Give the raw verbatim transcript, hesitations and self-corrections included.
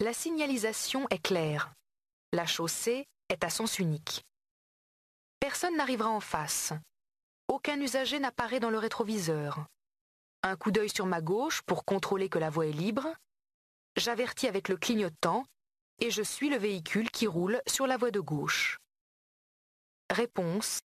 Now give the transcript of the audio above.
La signalisation est claire. La chaussée est à sens unique. Personne n'arrivera en face. Aucun usager n'apparaît dans le rétroviseur. Un coup d'œil sur ma gauche pour contrôler que la voie est libre. J'avertis avec le clignotant et je suis le véhicule qui roule sur la voie de gauche. Réponse.